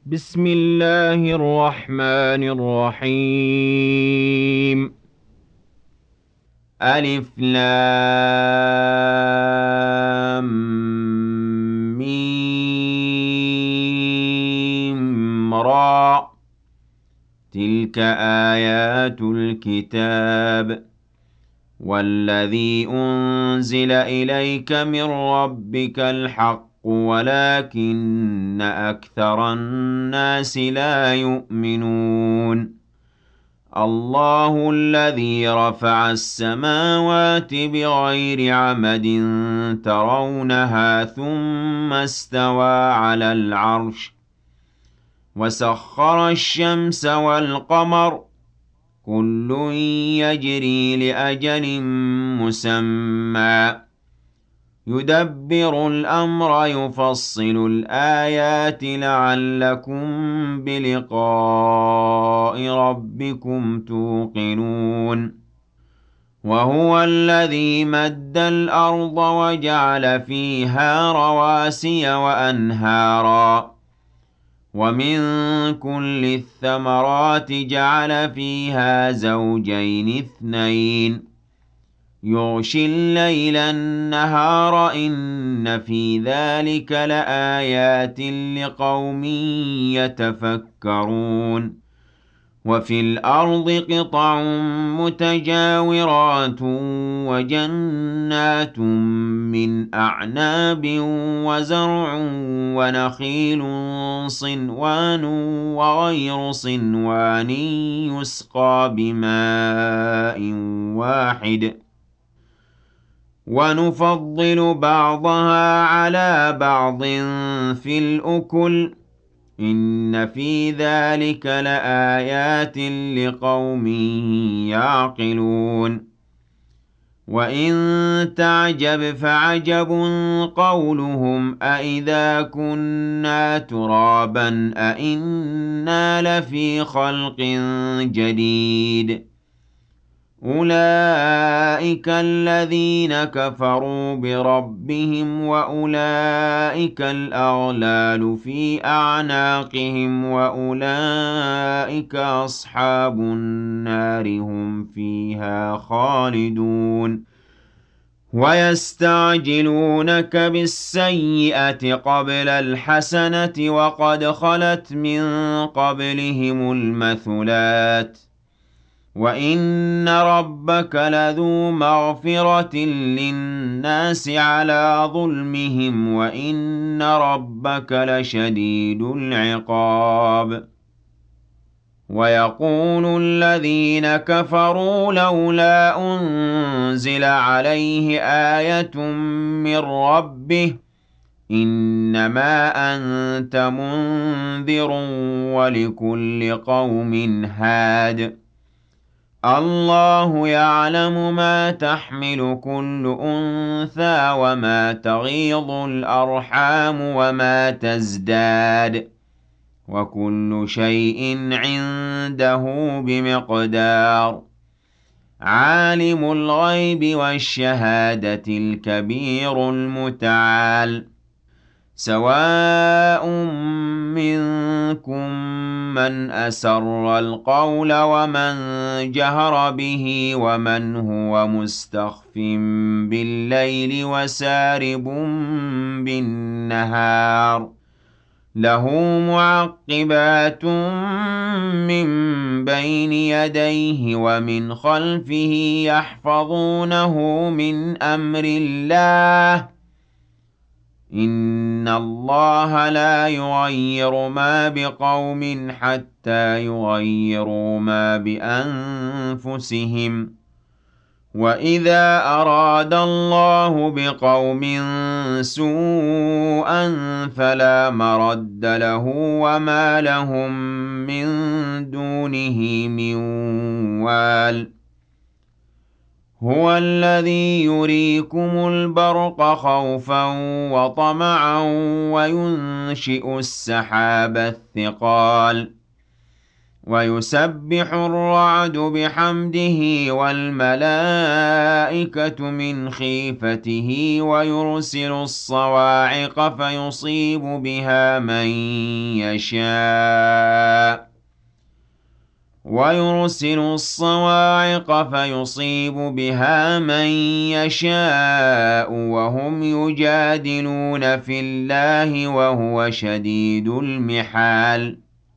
بسم الله الرحمن الرحيم. ألف لام ميم را. تلك آيات الكتاب والذي أنزل إليك من ربك الحق ولكن أكثر الناس لا يؤمنون. الله الذي رفع السماوات بغير عمد ترونها ثم استوى على العرش وسخر الشمس والقمر كل يجري لأجل مسمى يدبر الأمر يفصل الآيات لعلكم بلقاء ربكم توقنون. وهو الذي مد الأرض وجعل فيها رواسي وأنهارا ومن كل الثمرات جعل فيها زوجين اثنين يغشي الليل النهار إن في ذلك لآيات لقوم يتفكرون. وفي الأرض قطع متجاورات وجنات من أعناب وزرع ونخيل صنوان وغير صنوان يسقى بماء واحد ونفضل بعضها على بعض في الأكل إن في ذلك لآيات لقوم يعقلون. وإن تعجب فعجب قولهم أإذا كنا ترابا أإنا لفي خلق جديد أولئك الذين كفروا بربهم وأولئك الأغلال في أعناقهم وأولئك أصحاب النار هم فيها خالدون. ويستعجلونك بالسيئة قبل الحسنة وقد خلت من قبلهم المثلات وإن ربك لذو مغفرة للناس على ظلمهم وإن ربك لشديد العقاب. ويقول الذين كفروا لولا أنزل عليه آية من ربه إنما أنت منذر ولكل قوم هاد الله يعلم ما تحمل كل أنثى وما تغيض الأرحام وما تزداد وكل شيء عنده بمقدار. عالم الغيب والشهادة الكبير المتعال سواء منكم من أسر القول ومن جهر به ومن هو مستخف بالليل وسارب بالنهار له معقبات من بين يديه ومن خلفه يحفظونه من أمر الله إن الله لا يغير ما بقوم حتى يغيروا ما بأنفسهم وإذا أراد الله بقوم سوءا فلا مرد له وما لهم من دونه من وال. هو الذي يريكم البرق خوفا وطمعا وينشئ السحاب الثقال ويسبح الرعد بحمده والملائكة من خيفته ويرسل الصواعق فيصيب بها من يشاء وهم يجادلون في الله وهو شديد المحال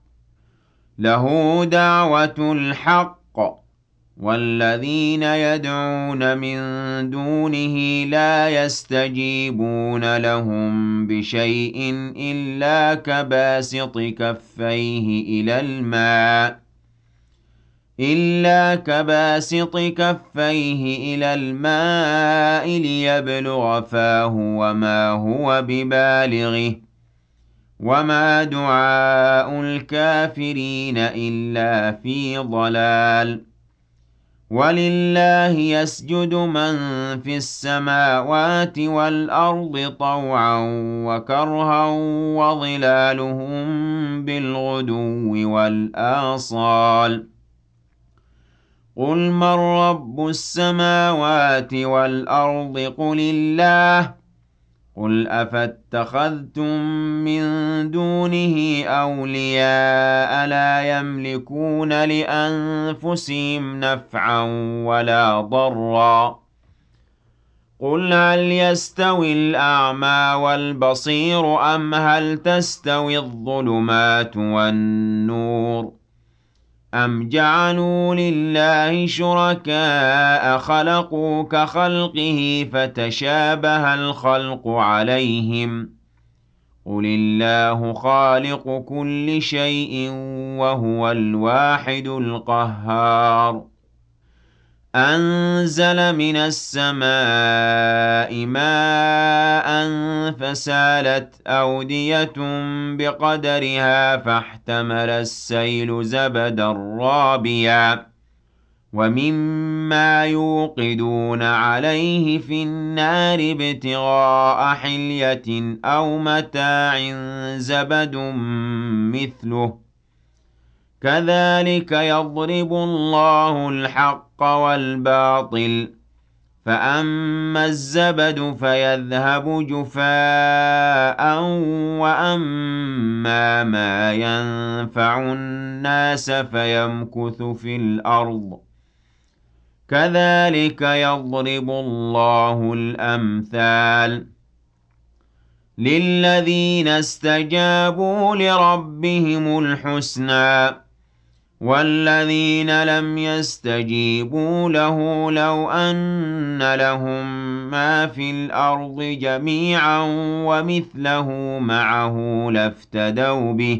له دعوة الحق والذين يدعون من دونه لا يستجيبون لهم بشيء إلا كباسط كفيه إلى الماء ليبلغ فاه وما هو ببالغه وما دعاء الكافرين إلا في ضلال ولله يسجد من في السماوات والأرض طوعا وكرها وظلالهم بالغدو والآصال قل من رب السماوات والأرض قل الله قل أفاتخذتم من دونه أولياء لا يملكون لأنفسهم نفعا ولا ضرا قل هل يستوي الأعمى والبصير أم هل تستوي الظلمات والنور أم جعلوا لله شركاء خلقوا كخلقه فتشابه الخلق عليهم قل الله خالق كل شيء وهو الواحد القهار أنزل من السماء ماء فسالت أودية بقدرها فاحتمل السيل زبدا رابيا ومما يوقدون عليه في النار ابتغاء حلية أو متاع زبد مثله كذلك يضرب الله الحق والباطل فأما الزبد فيذهب جفاء وأما ما ينفع الناس فيمكث في الأرض كذلك يضرب الله الأمثال للذين استجابوا لربهم الحسنى والذين لم يستجيبوا له لو أن لهم ما في الأرض جميعا ومثله معه لافتدوا به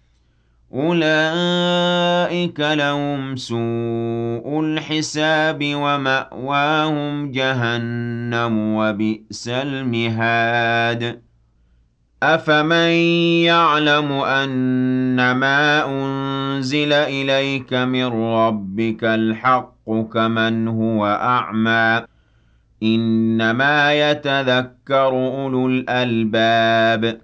أولئك لهم سوء الحساب ومأواهم جهنم وبئس المهاد أفمن يعلم أنما أنزل إليك من ربك الحق كمن هو أعمى إنما يتذكر أولو الألباب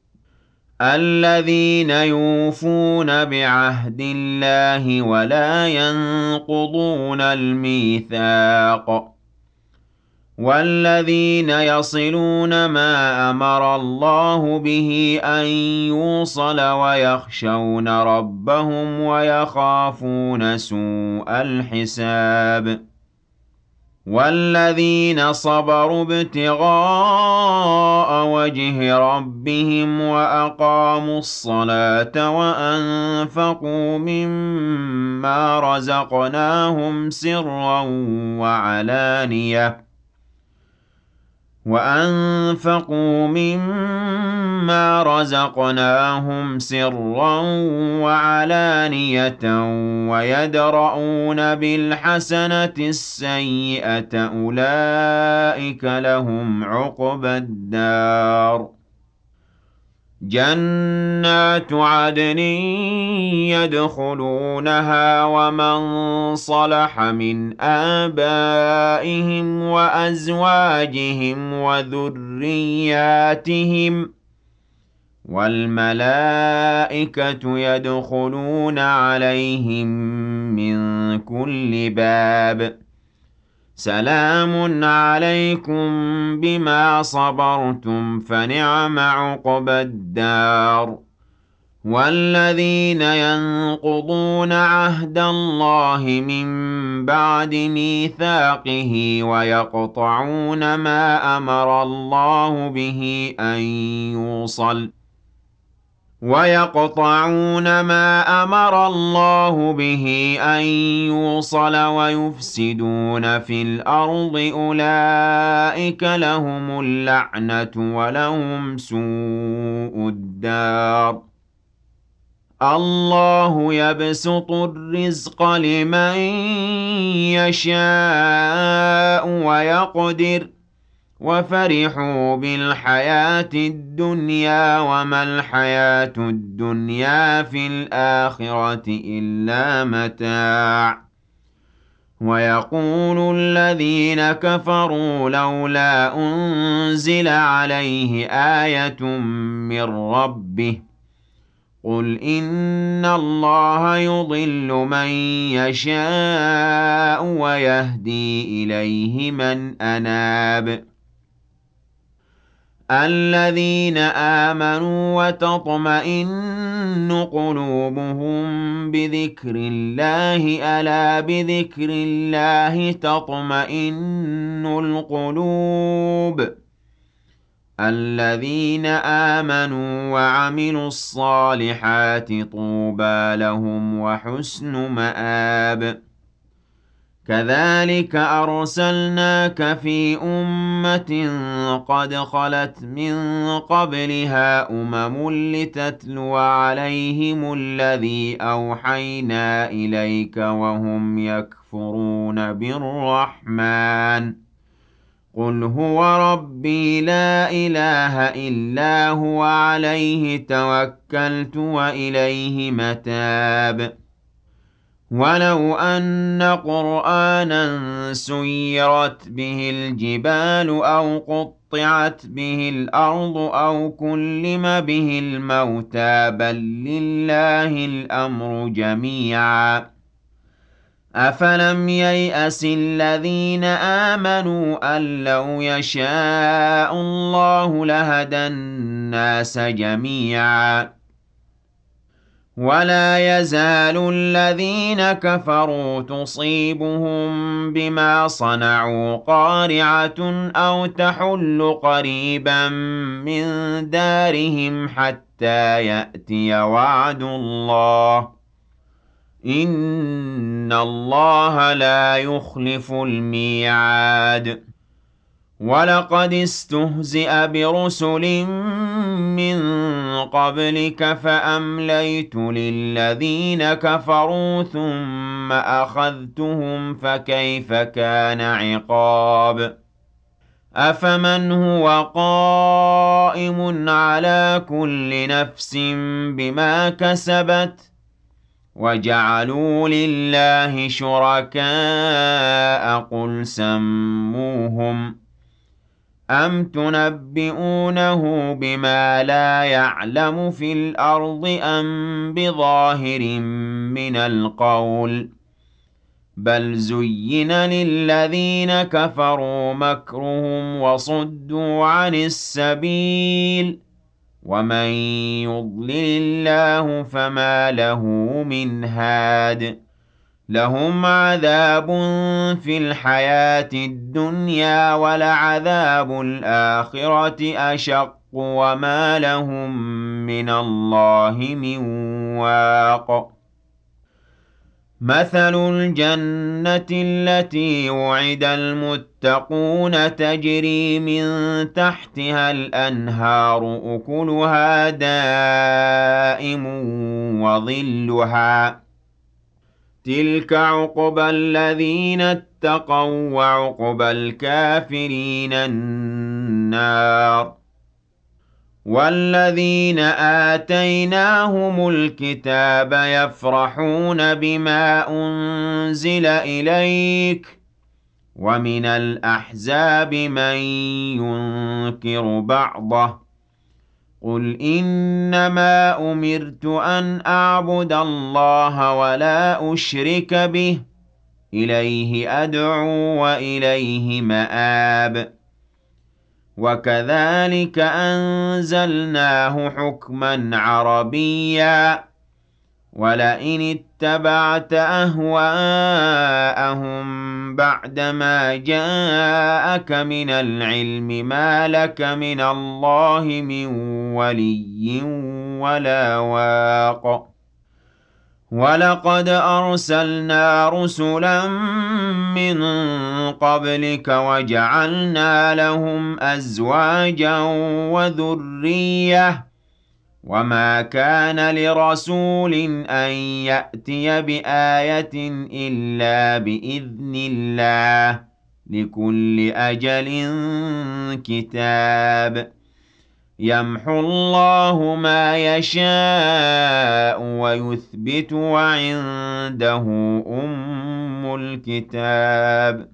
الذين يوفون بعهد الله ولا ينقضون الميثاق والذين يصلون ما أمر الله به أن يوصل ويخشون ربهم ويخافون سوء الحساب والذين صبروا ابتغاء وجه ربهم وأقاموا الصلاة وأنفقوا مما رزقناهم سرا وعلانية ويدرؤون بالحسنة السيئة أولئك لهم عقبى الدار جنات عدن يدخلونها ومن صلح من آبائهم وأزواجهم وذرياتهم وَالْمَلَائِكَةُ يَدْخُلُونَ عَلَيْهِم مِّن كُلِّ بَابٍ سَلَامٌ عَلَيْكُم بِمَا صَبَرْتُمْ فَنِعْمَ عُقْبَى الدَّارِ وَالَّذِينَ يَنقُضُونَ عَهْدَ اللَّهِ مِن بَعْدِ مِيثَاقِهِ وَيَقْطَعُونَ مَا أَمَرَ اللَّهُ بِهِ أَن يُوصَلَ وَيُفْسِدُونَ فِي الْأَرْضِ أُولَٰئِكَ لَهُمُ اللَّعْنَةُ وَلَهُمْ سُوءُ الدَّارِ اللَّهُ يَبْسُطُ الرِّزْقَ لِمَن يَشَاءُ وَيَقْدِرُ وَفَرِحُوا بِالْحَيَاةِ الدُّنْيَا وَمَا الْحَيَاةُ الدُّنْيَا فِي الْآخِرَةِ إِلَّا مَتَاعٌ وَيَقُولُ الَّذِينَ كَفَرُوا لَوْلَا أُنزِلَ عَلَيْهِ آيَةٌ مِّن رَّبِّهِ قُلْ إِنَّ اللَّهَ يُضِلُّ مَن يَشَاءُ وَيَهْدِي إِلَيْهِ مَنْ أَنَابَ الَّذِينَ آمَنُوا وَتَطْمَئِنُّ قُلُوبُهُم بِذِكْرِ اللَّهِ أَلَا بِذِكْرِ اللَّهِ تَطْمَئِنُّ الْقُلُوبُ الَّذِينَ آمَنُوا وَعَمِلُوا الصَّالِحَاتِ طُوبَىٰ لَهُمْ وَحُسْنُ مَآبٍ كَذَٰلِكَ أَرْسَلْنَاكَ فِي أُمَّةٍ قَدْ خَلَتْ مِن قَبْلِهَا لِتَتْلُوَ عَلَيْهِمُ الَّذِي أَوْحَيْنَا إِلَيْكَ وَهُمْ يَكْفُرُونَ بِالرَّحْمَٰنِ قُلْ هُوَ رَبِّي لَا إِلَٰهَ إِلَّا هُوَ عَلَيْهِ تَوَكَّلْتُ وَإِلَيْهِ مَتَابِ وَلَوْ أَنَّ قُرْآنًا سُيِّرَتْ بِهِ الْجِبَالُ أَوْ قُطِّعَتْ بِهِ الْأَرْضُ أَوْ كُلِّمَ بِهِ الْمَوْتَىٰ بَل لِّلَّهِ الْأَمْرُ جَمِيعًا أَفَلَمْ يَيْأَسِ الَّذِينَ آمَنُوا أَن لَّوْ يَشَاءُ اللَّهُ لَهَدَى النَّاسَ جَمِيعًا وَلَا يَزَالُ الَّذِينَ كَفَرُوا تُصِيبُهُم بِمَا صَنَعُوا قَارِعَةٌ أَوْ تَحُلُّ قَرِيبًا مِّن دَارِهِمْ حَتَّىٰ يَأْتِيَ وَعْدُ اللَّهِ ۚ إِنَّ اللَّهَ لَا يُخْلِفُ الْمِيعَادَ وَلَقَدِ اسْتُهْزِئَ بِرُسُلٍ مِّن قَبْلِكَ فَأَمْلَيْتُ لِلَّذِينَ كَفَرُوا ثُمَّ أَخَذْتُهُمْ فَكَيْفَ كَانَ عِقَابِ أَفَمَنْ هُوَ قَائِمٌ عَلَىٰ كُلِّ نَفْسٍ بِمَا كَسَبَتْ وَجَعَلُوا لِلَّهِ شُرَكَاءَ قُلْ سَمُّوهُمْ أَمْ تُنَبِّئُونَهُ بِمَا لَا يَعْلَمُ فِي الْأَرْضِ أَم بِظَاهِرٍ مِّنَ الْقَوْلِ ۗ بَلْ زُيِّنَ لِلَّذِينَ كَفَرُوا مَكْرُهُمْ وَصُدُّوا عَنِ السَّبِيلِ ۗ وَمَن يُضْلِلِ اللَّهُ فَمَا لَهُ مِنْ هَادٍ لَهُمْ عَذَابٌ فِي الْحَيَاةِ الدُّنْيَا وَلَعَذَابُ الْآخِرَةِ أَشَقُّ وَمَا لَهُم مِّنَ اللَّهِ مِن وَاقٍ مَثَلُ الْجَنَّةِ الَّتِي وُعِدَ الْمُتَّقُونَ تَجْرِي مِن تَحْتِهَا الْأَنْهَارُ أُكُلُهَا دَائِمٌ وَظِلُّهَا ۚ تِلْكَ عُقْبَى الَّذِينَ اتَّقَوا ۖ وَّعُقْبَى الْكَافِرِينَ النَّارُ وَالَّذِينَ آتَيْنَاهُمُ الْكِتَابَ يَفْرَحُونَ بِمَا أُنزِلَ إِلَيْكَ ۖ وَمِنَ الْأَحْزَابِ مَن يُنكِرُ بَعْضَهُ ۚ قُلْ إِنَّمَا أُمِرْتُ أَنْ أَعْبُدَ اللَّهَ وَلَا أُشْرِكَ بِهِ ۚ إِلَيْهِ أَدْعُو وَإِلَيْهِ مَآبِ وَكَذَٰلِكَ أَنزَلْنَاهُ حُكْمًا عَرَبِيًّا ۚ وَلَئِنِ اتَّبَعْتَ أَهْوَاءَهُم بَعْدَمَا جَاءَكَ مِنَ الْعِلْمِ مَا لَكَ مِنَ اللَّهِ مِن وَلِيٍّ وَلَا وَاقٍ وَلَقَدْ أَرْسَلْنَا رُسُلًا مِّن قَبْلِكَ وَجَعَلْنَا لَهُمْ أَزْوَاجًا وَذُرِّيَّةً ۚ وَمَا كَانَ لِرَسُولٍ أَن يَأْتِيَ بِآيَةٍ إِلَّا بِإِذْنِ اللَّهِ ۗ لِكُلِّ أَجَلٍ كِتَابٌ يَمْحُو اللَّهُ مَا يَشَاءُ وَيُثْبِتُ ۖ وَعِندَهُ أُمُّ الْكِتَابِ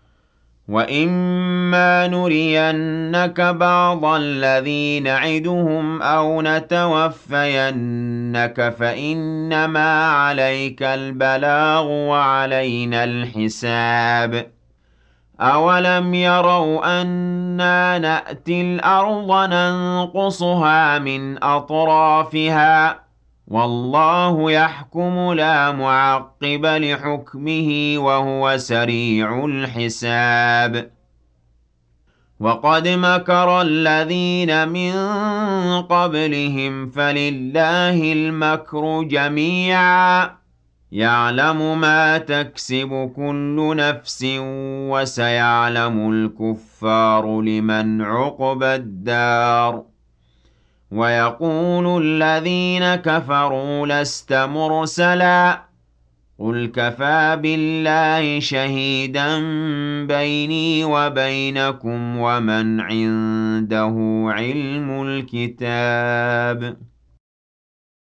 وَإِمَّا نُرِيَنَّكَ بَعْضَ الَّذِي نَعِدُهُمْ أَوْ نَتَوَفَّيَنَّكَ فَإِنَّمَا عَلَيْكَ الْبَلَاغُ وَعَلَيْنَا الْحِسَابُ أَوَلَمْ يَرَوْا أَنَّا نَأْتِي الْأَرْضَ نَنقُصُهَا مِنْ أَطْرَافِهَا ۚ وَاللَّهُ يَحْكُمُ لَا مُعَقِّبَ لِحُكْمِهِ ۚ وَهُوَ سَرِيعُ الْحِسَابِ وَقَدْ مَكَرَ الَّذِينَ مِن قَبْلِهِمْ فَلِلَّهِ الْمَكْرُ جَمِيعًا ۖ يَعْلَمُ مَا تَكْسِبُ كُلُّ نَفْسٍ ۖ وَسَيَعْلَمُ الْكُفَّارُ لِمَنْ عُقْبَى الدَّارِ وَيَقُولُ الَّذِينَ كَفَرُوا لَسْتَ مُرْسَلًا ۚ قُلْ كَفَىٰ بِاللَّهِ شَهِيدًا بَيْنِي وَبَيْنَكُمْ وَمَنْ عِندَهُ عِلْمُ الْكِتَابِ